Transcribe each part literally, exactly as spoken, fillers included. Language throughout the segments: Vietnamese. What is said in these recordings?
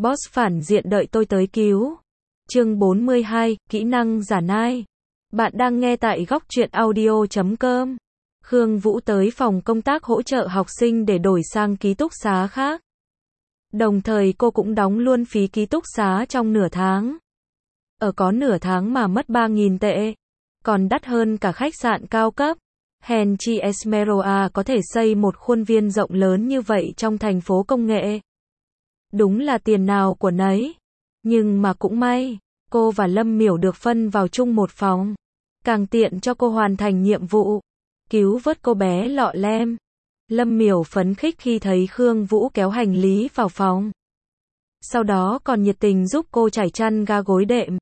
Boss phản diện đợi tôi tới cứu. Chương bốn mươi hai, kỹ năng giả nai. Bạn đang nghe tại góc truyện audio chấm com. Khương Vũ tới phòng công tác hỗ trợ học sinh để đổi sang ký túc xá khác. Đồng thời cô cũng đóng luôn phí ký túc xá trong nửa tháng. Ở có nửa tháng mà mất ba nghìn tệ. Còn đắt hơn cả khách sạn cao cấp. Hèn chi Esmeralda có thể xây một khuôn viên rộng lớn như vậy trong thành phố công nghệ. Đúng là tiền nào của nấy. Nhưng mà cũng may, cô và Lâm Miểu được phân vào chung một phòng. Càng tiện cho cô hoàn thành nhiệm vụ. Cứu vớt cô bé lọ lem. Lâm Miểu phấn khích khi thấy Khương Vũ kéo hành lý vào phòng. Sau đó còn nhiệt tình giúp cô trải chăn ga gối đệm.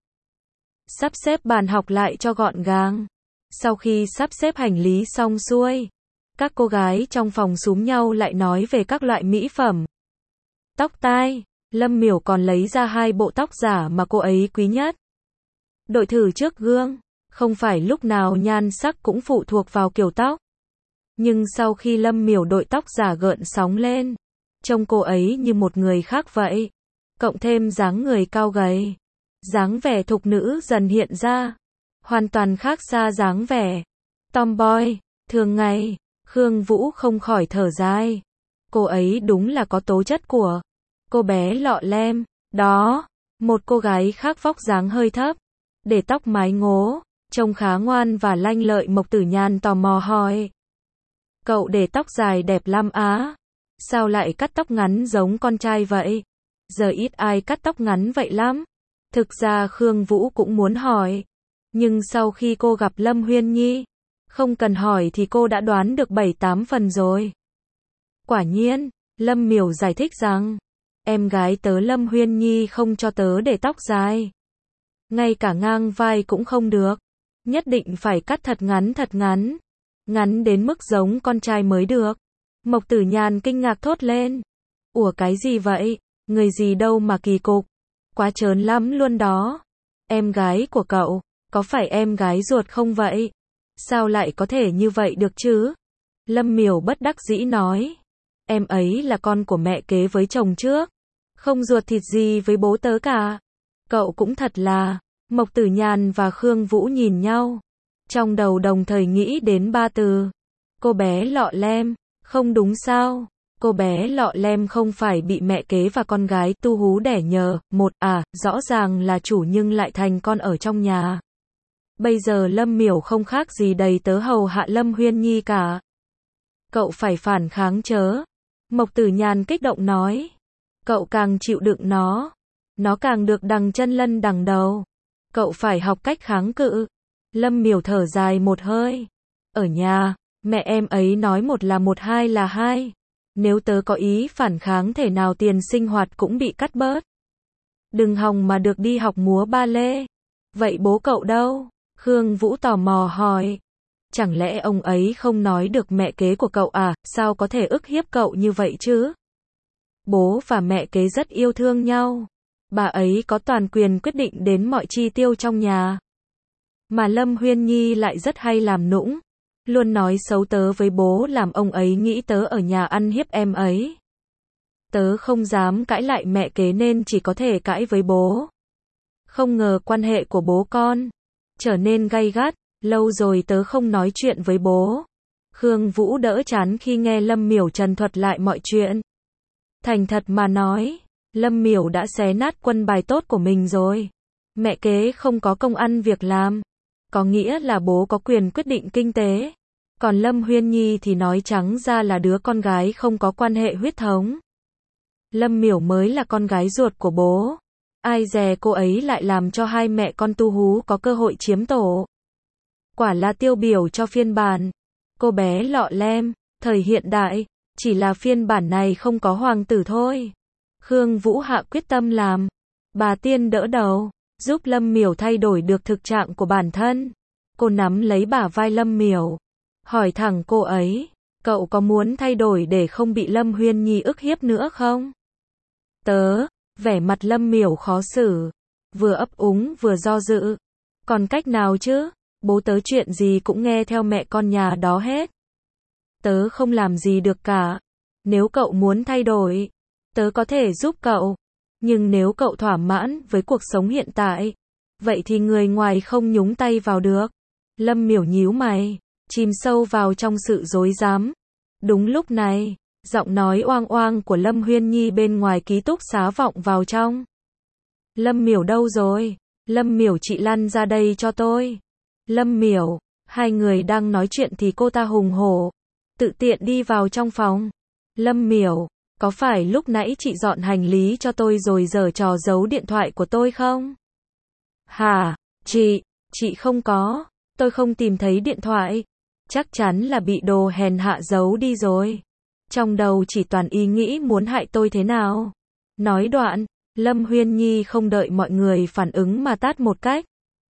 Sắp xếp bàn học lại cho gọn gàng. Sau khi sắp xếp hành lý xong xuôi, các cô gái trong phòng xúm nhau lại nói về các loại mỹ phẩm. Tóc tai, Lâm Miểu còn lấy ra hai bộ tóc giả mà cô ấy quý nhất. Đội thử trước gương, không phải lúc nào nhan sắc cũng phụ thuộc vào kiểu tóc. Nhưng sau khi Lâm Miểu đội tóc giả gợn sóng lên, trông cô ấy như một người khác vậy. Cộng thêm dáng người cao gầy, dáng vẻ thục nữ dần hiện ra. Hoàn toàn khác xa dáng vẻ tomboy thường ngày. Khương Vũ không khỏi thở dài. Cô ấy đúng là có tố chất của cô bé lọ lem. Đó, một cô gái khác vóc dáng hơi thấp, để tóc mái ngố, trông khá ngoan và lanh lợi. Mộc Tử Nhàn tò mò hỏi. Cậu để tóc dài đẹp lắm á. Sao lại cắt tóc ngắn giống con trai vậy? Giờ ít ai cắt tóc ngắn vậy lắm. Thực ra Khương Vũ cũng muốn hỏi. Nhưng sau khi cô gặp Lâm Huyên Nhi, không cần hỏi thì cô đã đoán được bảy tám phần rồi. Quả nhiên, Lâm Miểu giải thích rằng, em gái tớ Lâm Huyên Nhi không cho tớ để tóc dài. Ngay cả ngang vai cũng không được. Nhất định phải cắt thật ngắn thật ngắn. Ngắn đến mức giống con trai mới được. Mộc Tử Nhàn kinh ngạc thốt lên. Ủa cái gì vậy? Người gì đâu mà kỳ cục. Quá trớn lắm luôn đó. Em gái của cậu, có phải em gái ruột không vậy? Sao lại có thể như vậy được chứ? Lâm Miểu bất đắc dĩ nói. Em ấy là con của mẹ kế với chồng trước. Không ruột thịt gì với bố tớ cả. Cậu cũng thật là. Mộc Tử Nhàn và Khương Vũ nhìn nhau. Trong đầu đồng thời nghĩ đến ba từ. Cô bé lọ lem. Không đúng sao? Cô bé lọ lem không phải bị mẹ kế và con gái tu hú đẻ nhờ. Một à, rõ ràng là chủ nhưng lại thành con ở trong nhà. Bây giờ Lâm Miểu không khác gì đầy tớ hầu hạ Lâm Huyên Nhi cả. Cậu phải phản kháng chớ. Mộc Tử Nhàn kích động nói. Cậu càng chịu đựng nó, nó càng được đằng chân lân đằng đầu. Cậu phải học cách kháng cự. Lâm Miểu thở dài một hơi. Ở nhà, mẹ em ấy nói một là một, hai là hai. Nếu tớ có ý phản kháng thể nào tiền sinh hoạt cũng bị cắt bớt. Đừng hòng mà được đi học múa ba lê. Vậy bố cậu đâu? Khương Vũ tò mò hỏi. Chẳng lẽ ông ấy không nói được mẹ kế của cậu à? Sao có thể ức hiếp cậu như vậy chứ? Bố và mẹ kế rất yêu thương nhau. Bà ấy có toàn quyền quyết định đến mọi chi tiêu trong nhà. Mà Lâm Huyên Nhi lại rất hay làm nũng. Luôn nói xấu tớ với bố làm ông ấy nghĩ tớ ở nhà ăn hiếp em ấy. Tớ không dám cãi lại mẹ kế nên chỉ có thể cãi với bố. Không ngờ quan hệ của bố con trở nên gay gắt. Lâu rồi tớ không nói chuyện với bố. Khương Vũ đỡ chán khi nghe Lâm Miểu trần thuật lại mọi chuyện. Thành thật mà nói, Lâm Miểu đã xé nát quân bài tốt của mình rồi. Mẹ kế không có công ăn việc làm, có nghĩa là bố có quyền quyết định kinh tế. Còn Lâm Huyên Nhi thì nói trắng ra là đứa con gái không có quan hệ huyết thống. Lâm Miểu mới là con gái ruột của bố. Ai dè cô ấy lại làm cho hai mẹ con tu hú có cơ hội chiếm tổ. Quả là tiêu biểu cho phiên bản cô bé lọ lem thời hiện đại. Chỉ là phiên bản này không có hoàng tử thôi. Khương Vũ hạ quyết tâm làm bà tiên đỡ đầu, giúp Lâm Miểu thay đổi được thực trạng của bản thân. Cô nắm lấy bả vai Lâm Miểu, hỏi thẳng cô ấy. Cậu có muốn thay đổi để không bị Lâm Huyên Nhi ức hiếp nữa không? Tớ, vẻ mặt Lâm Miểu khó xử, vừa ấp úng vừa do dự. Còn cách nào chứ? Bố tớ chuyện gì cũng nghe theo mẹ con nhà đó hết. Tớ không làm gì được cả. Nếu cậu muốn thay đổi, tớ có thể giúp cậu. Nhưng nếu cậu thỏa mãn với cuộc sống hiện tại, vậy thì người ngoài không nhúng tay vào được. Lâm Miểu nhíu mày, chìm sâu vào trong sự rối rắm. Đúng lúc này, giọng nói oang oang của Lâm Huyên Nhi bên ngoài ký túc xá vọng vào trong. Lâm Miểu đâu rồi? Lâm Miểu, chị lăn ra đây cho tôi. Lâm Miểu, hai người đang nói chuyện thì cô ta hùng hổ, tự tiện đi vào trong phòng. Lâm Miểu, có phải lúc nãy chị dọn hành lý cho tôi rồi giở trò giấu điện thoại của tôi không? Hả? Chị, chị không có, tôi không tìm thấy điện thoại. Chắc chắn là bị đồ hèn hạ giấu đi rồi. Trong đầu chỉ toàn ý nghĩ muốn hại tôi thế nào. Nói đoạn, Lâm Huyên Nhi không đợi mọi người phản ứng mà tát một cách.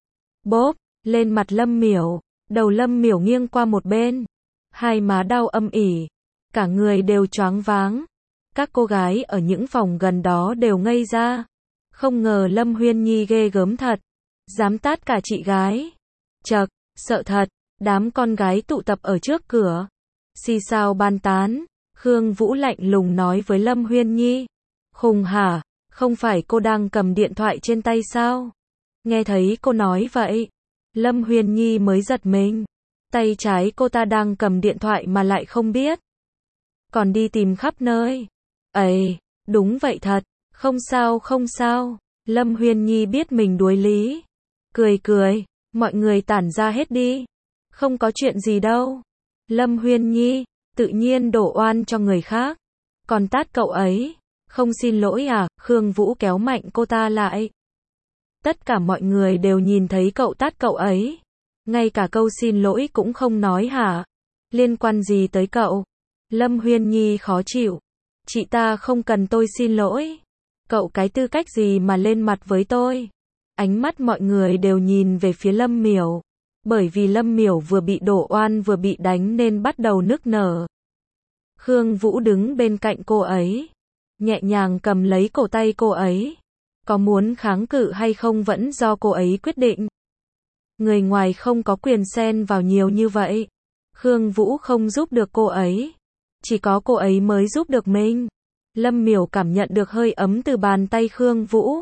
Bốp, lên mặt Lâm Miểu, đầu Lâm Miểu nghiêng qua một bên. Hai má đau âm ỉ, cả người đều choáng váng. Các cô gái ở những phòng gần đó đều ngây ra. Không ngờ Lâm Huyên Nhi ghê gớm thật. Dám tát cả chị gái. Chậc, sợ thật. Đám con gái tụ tập ở trước cửa, xì xào bàn tán. Khương Vũ lạnh lùng nói với Lâm Huyên Nhi. Khùng hả? Không phải cô đang cầm điện thoại trên tay sao? Nghe thấy cô nói vậy, Lâm Huyên Nhi mới giật mình. Tay trái cô ta đang cầm điện thoại mà lại không biết. Còn đi tìm khắp nơi. Ấy, đúng vậy thật. Không sao không sao. Lâm Huyên Nhi biết mình đuối lý. Cười cười, mọi người tản ra hết đi. Không có chuyện gì đâu. Lâm Huyên Nhi, tự nhiên đổ oan cho người khác. Còn tát cậu ấy, không xin lỗi à? Khương Vũ kéo mạnh cô ta lại. Tất cả mọi người đều nhìn thấy cậu tát cậu ấy. Ngay cả câu xin lỗi cũng không nói hả? Liên quan gì tới cậu? Lâm Huyên Nhi khó chịu. Chị ta không cần tôi xin lỗi. Cậu cái tư cách gì mà lên mặt với tôi? Ánh mắt mọi người đều nhìn về phía Lâm Miểu. Bởi vì Lâm Miểu vừa bị đổ oan vừa bị đánh nên bắt đầu nức nở. Khương Vũ đứng bên cạnh cô ấy, nhẹ nhàng cầm lấy cổ tay cô ấy. Có muốn kháng cự hay không vẫn do cô ấy quyết định. Người ngoài không có quyền xen vào nhiều như vậy. Khương Vũ không giúp được cô ấy. Chỉ có cô ấy mới giúp được mình. Lâm Miểu cảm nhận được hơi ấm từ bàn tay Khương Vũ.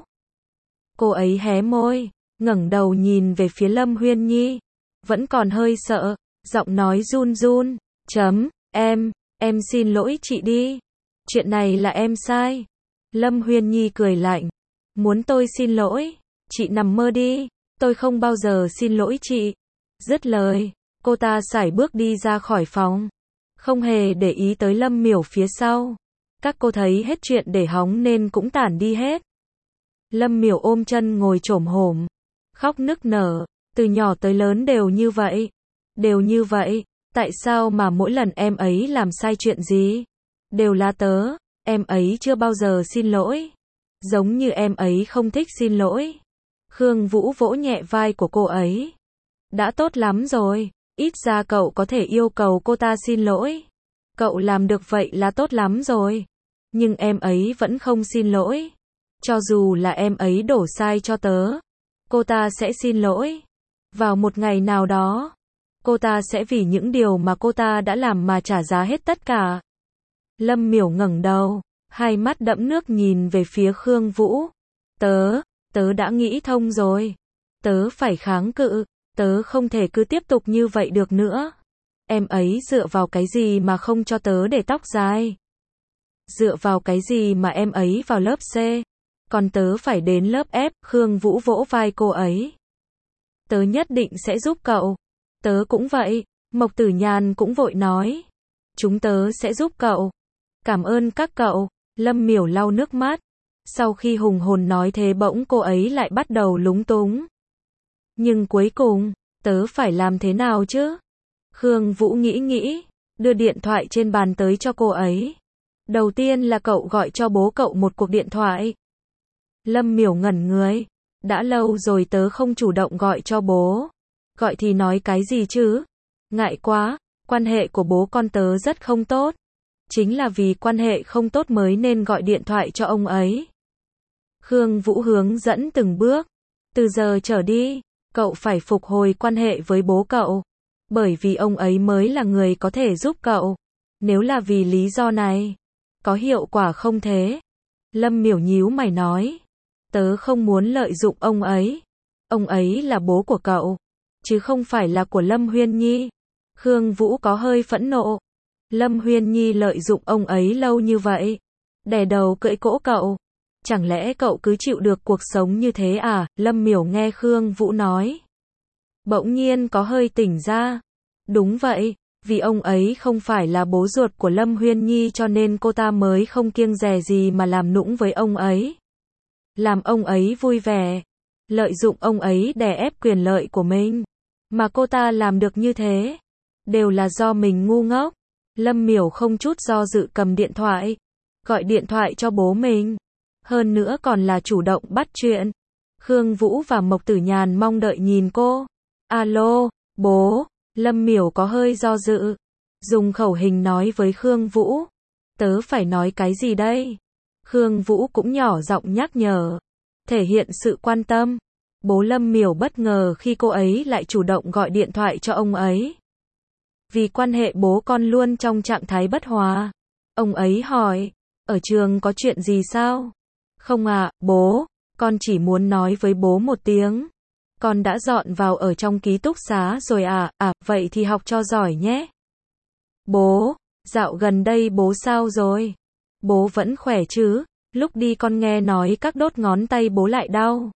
Cô ấy hé môi, ngẩng đầu nhìn về phía Lâm Huyên Nhi. Vẫn còn hơi sợ, giọng nói run run. Chấm, em, em xin lỗi chị đi. Chuyện này là em sai. Lâm Huyên Nhi cười lạnh. Muốn tôi xin lỗi? Chị nằm mơ đi. Tôi không bao giờ xin lỗi chị. Dứt lời, cô ta sải bước đi ra khỏi phòng. Không hề để ý tới Lâm Miểu phía sau. Các cô thấy hết chuyện để hóng nên cũng tản đi hết. Lâm Miểu ôm chân ngồi chổm hổm, khóc nức nở. Từ nhỏ tới lớn đều như vậy. Đều như vậy. Tại sao mà mỗi lần em ấy làm sai chuyện gì? Đều là tớ. Em ấy chưa bao giờ xin lỗi. Giống như em ấy không thích xin lỗi. Khương Vũ vỗ nhẹ vai của cô ấy. Đã tốt lắm rồi. Ít ra cậu có thể yêu cầu cô ta xin lỗi. Cậu làm được vậy là tốt lắm rồi. Nhưng em ấy vẫn không xin lỗi. Cho dù là em ấy đổ sai cho tớ, cô ta sẽ xin lỗi. Vào một ngày nào đó, cô ta sẽ vì những điều mà cô ta đã làm mà trả giá hết tất cả. Lâm Miểu ngẩng đầu, hai mắt đẫm nước nhìn về phía Khương Vũ. Tớ, tớ đã nghĩ thông rồi. Tớ phải kháng cự, tớ không thể cứ tiếp tục như vậy được nữa. Em ấy dựa vào cái gì mà không cho tớ để tóc dài? Dựa vào cái gì mà em ấy vào lớp C, còn tớ phải đến lớp F? Khương Vũ vỗ vai cô ấy. Tớ nhất định sẽ giúp cậu. Tớ cũng vậy. Mộc Tử Nhàn cũng vội nói. Chúng tớ sẽ giúp cậu. Cảm ơn các cậu. Lâm Miểu lau nước mắt. Sau khi hùng hồn nói thế bỗng cô ấy lại bắt đầu lúng túng. Nhưng cuối cùng, tớ phải làm thế nào chứ? Khương Vũ nghĩ nghĩ, đưa điện thoại trên bàn tới cho cô ấy. Đầu tiên là cậu gọi cho bố cậu một cuộc điện thoại. Lâm Miểu ngẩn người. Đã lâu rồi tớ không chủ động gọi cho bố. Gọi thì nói cái gì chứ? Ngại quá, quan hệ của bố con tớ rất không tốt. Chính là vì quan hệ không tốt mới nên gọi điện thoại cho ông ấy. Khương Vũ hướng dẫn từng bước. Từ giờ trở đi, cậu phải phục hồi quan hệ với bố cậu. Bởi vì ông ấy mới là người có thể giúp cậu. Nếu là vì lý do này, có hiệu quả không thế? Lâm Miểu nhíu mày nói. Tớ không muốn lợi dụng ông ấy. Ông ấy là bố của cậu, chứ không phải là của Lâm Huyên Nhi. Khương Vũ có hơi phẫn nộ. Lâm Huyên Nhi lợi dụng ông ấy lâu như vậy, đè đầu cưỡi cỗ cậu. Chẳng lẽ cậu cứ chịu được cuộc sống như thế à? Lâm Miểu nghe Khương Vũ nói, bỗng nhiên có hơi tỉnh ra. Đúng vậy, vì ông ấy không phải là bố ruột của Lâm Huyên Nhi cho nên cô ta mới không kiêng dè gì mà làm nũng với ông ấy. Làm ông ấy vui vẻ, lợi dụng ông ấy đè ép quyền lợi của mình. Mà cô ta làm được như thế, đều là do mình ngu ngốc. Lâm Miểu không chút do dự cầm điện thoại, gọi điện thoại cho bố mình. Hơn nữa còn là chủ động bắt chuyện. Khương Vũ và Mộc Tử Nhàn mong đợi nhìn cô. Alo, bố. Lâm Miểu có hơi do dự, dùng khẩu hình nói với Khương Vũ. Tớ phải nói cái gì đây? Khương Vũ cũng nhỏ giọng nhắc nhở, thể hiện sự quan tâm. Bố Lâm Miểu bất ngờ khi cô ấy lại chủ động gọi điện thoại cho ông ấy. Vì quan hệ bố con luôn trong trạng thái bất hòa. Ông ấy hỏi, ở trường có chuyện gì sao? Không ạ, à, bố, con chỉ muốn nói với bố một tiếng. Con đã dọn vào ở trong ký túc xá rồi à, à, vậy thì học cho giỏi nhé. Bố, dạo gần đây bố sao rồi? Bố vẫn khỏe chứ? Lúc đi con nghe nói các đốt ngón tay bố lại đau.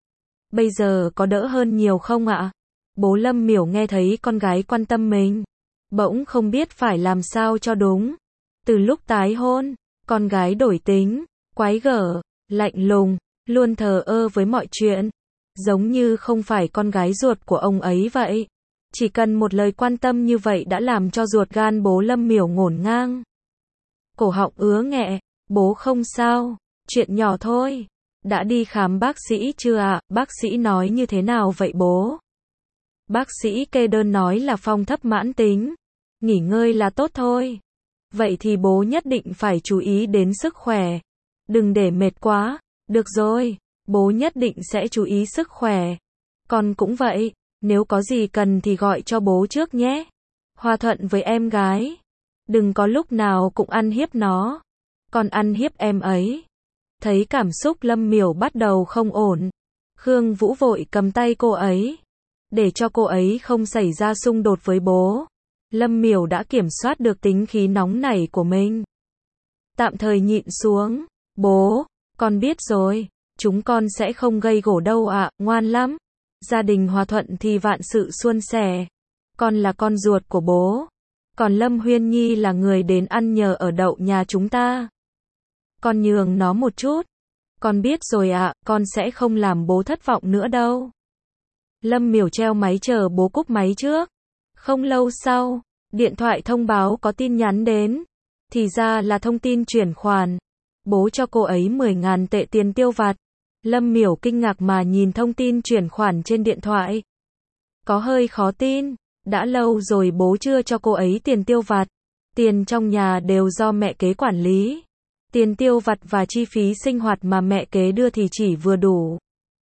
Bây giờ có đỡ hơn nhiều không ạ? Bố Lâm Miểu nghe thấy con gái quan tâm mình, bỗng không biết phải làm sao cho đúng. Từ lúc tái hôn, con gái đổi tính, quái gở, lạnh lùng, luôn thờ ơ với mọi chuyện. Giống như không phải con gái ruột của ông ấy vậy. Chỉ cần một lời quan tâm như vậy đã làm cho ruột gan bố Lâm Miểu ngổn ngang. Cổ họng ứa nghẹ, bố không sao, chuyện nhỏ thôi. Đã đi khám bác sĩ chưa ạ? À? Bác sĩ nói như thế nào vậy bố? Bác sĩ kê đơn nói là phong thấp mãn tính, nghỉ ngơi là tốt thôi. Vậy thì bố nhất định phải chú ý đến sức khỏe, đừng để mệt quá. Được rồi, bố nhất định sẽ chú ý sức khỏe. Con cũng vậy, nếu có gì cần thì gọi cho bố trước nhé. Hòa thuận với em gái, đừng có lúc nào cũng ăn hiếp nó. Con ăn hiếp em ấy. Thấy cảm xúc Lâm Miểu bắt đầu không ổn, Khương Vũ vội cầm tay cô ấy, để cho cô ấy không xảy ra xung đột với bố. Lâm Miểu đã kiểm soát được tính khí nóng nảy của mình, tạm thời nhịn xuống. Bố, con biết rồi, chúng con sẽ không gây gổ đâu ạ, à, ngoan lắm. Gia đình hòa thuận thì vạn sự suôn sẻ. Con là con ruột của bố, còn Lâm Huyên Nhi là người đến ăn nhờ ở đậu nhà chúng ta. Con nhường nó một chút. Con biết rồi ạ, à, con sẽ không làm bố thất vọng nữa đâu. Lâm Miểu treo máy chờ bố cúp máy trước. Không lâu sau, điện thoại thông báo có tin nhắn đến. Thì ra là thông tin chuyển khoản. Bố cho cô ấy mười ngàn tệ tiền tiêu vặt. Lâm Miểu kinh ngạc mà nhìn thông tin chuyển khoản trên điện thoại. Có hơi khó tin. Đã lâu rồi bố chưa cho cô ấy tiền tiêu vặt. Tiền trong nhà đều do mẹ kế quản lý. Tiền tiêu vặt và chi phí sinh hoạt mà mẹ kế đưa thì chỉ vừa đủ.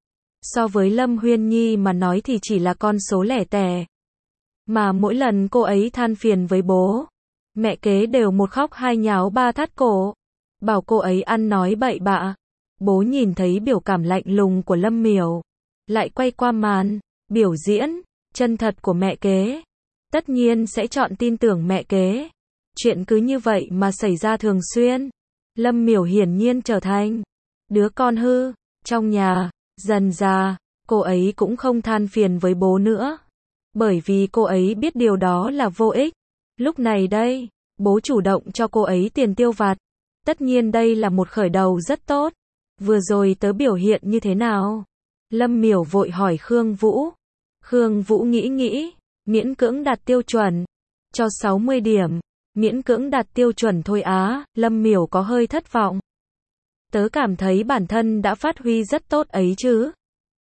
So với Lâm Huyên Nhi mà nói thì chỉ là con số lẻ tẻ. Mà mỗi lần cô ấy than phiền với bố, mẹ kế đều một khóc hai nháo ba thắt cổ, bảo cô ấy ăn nói bậy bạ. Bố nhìn thấy biểu cảm lạnh lùng của Lâm Miểu, lại quay qua màn biểu diễn chân thật của mẹ kế. Tất nhiên sẽ chọn tin tưởng mẹ kế. Chuyện cứ như vậy mà xảy ra thường xuyên. Lâm Miểu hiển nhiên trở thành đứa con hư trong nhà. Dần dà, cô ấy cũng không than phiền với bố nữa, bởi vì cô ấy biết điều đó là vô ích. Lúc này đây, bố chủ động cho cô ấy tiền tiêu vặt. Tất nhiên đây là một khởi đầu rất tốt. Vừa rồi tớ biểu hiện như thế nào? Lâm Miểu vội hỏi Khương Vũ. Khương Vũ nghĩ nghĩ, miễn cưỡng đạt tiêu chuẩn, cho sáu mươi điểm. Miễn cưỡng đạt tiêu chuẩn thôi á. Lâm Miểu có hơi thất vọng. Tớ cảm thấy bản thân đã phát huy rất tốt ấy chứ.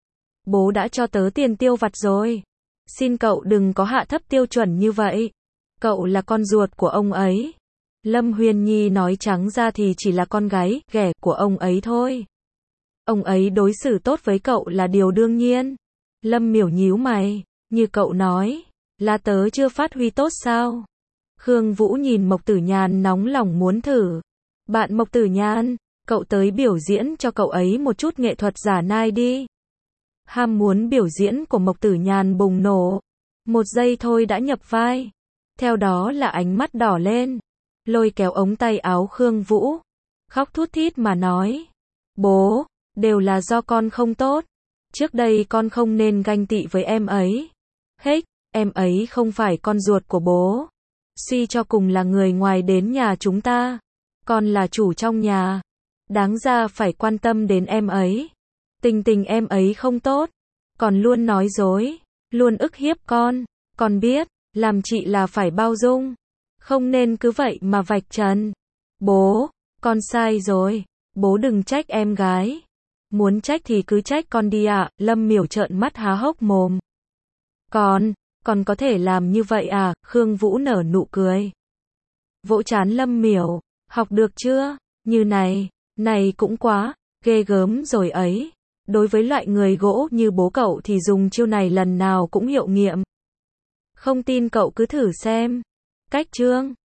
Bố đã cho tớ tiền tiêu vặt rồi. Xin cậu đừng có hạ thấp tiêu chuẩn như vậy. Cậu là con ruột của ông ấy. Lâm Huyên Nhi nói trắng ra thì chỉ là con gái ghẻ của ông ấy thôi. Ông ấy đối xử tốt với cậu là điều đương nhiên. Lâm Miểu nhíu mày, như cậu nói, là tớ chưa phát huy tốt sao? Khương Vũ nhìn Mộc Tử Nhàn nóng lòng muốn thử. Bạn Mộc Tử Nhàn, Cậu tới biểu diễn cho cậu ấy một chút nghệ thuật giả nai đi. Ham muốn biểu diễn của Mộc Tử Nhàn bùng nổ. Một giây thôi đã nhập vai. Theo đó là ánh mắt đỏ lên. Lôi kéo ống tay áo Khương Vũ. Khóc thút thít mà nói. Bố, đều là do con không tốt. Trước đây con không nên ganh tị với em ấy. Hếch, em ấy không phải con ruột của bố. Suy cho cùng là người ngoài đến nhà chúng ta. Con là chủ trong nhà. Đáng ra phải quan tâm đến em ấy. Tình tình em ấy không tốt. Còn luôn nói dối. Luôn ức hiếp con. Con biết, làm chị là phải bao dung. Không nên cứ vậy mà vạch trần. Bố, con sai rồi. Bố đừng trách em gái. Muốn trách thì cứ trách con đi ạ. À. Lâm Miểu trợn mắt há hốc mồm. Con, con có thể làm như vậy à? Khương Vũ nở nụ cười. Vỗ trán Lâm Miểu. Học được chưa? Như này, này cũng quá, ghê gớm rồi ấy. Đối với loại người gỗ như bố cậu thì dùng chiêu này lần nào cũng hiệu nghiệm. Không tin cậu cứ thử xem. Cách chương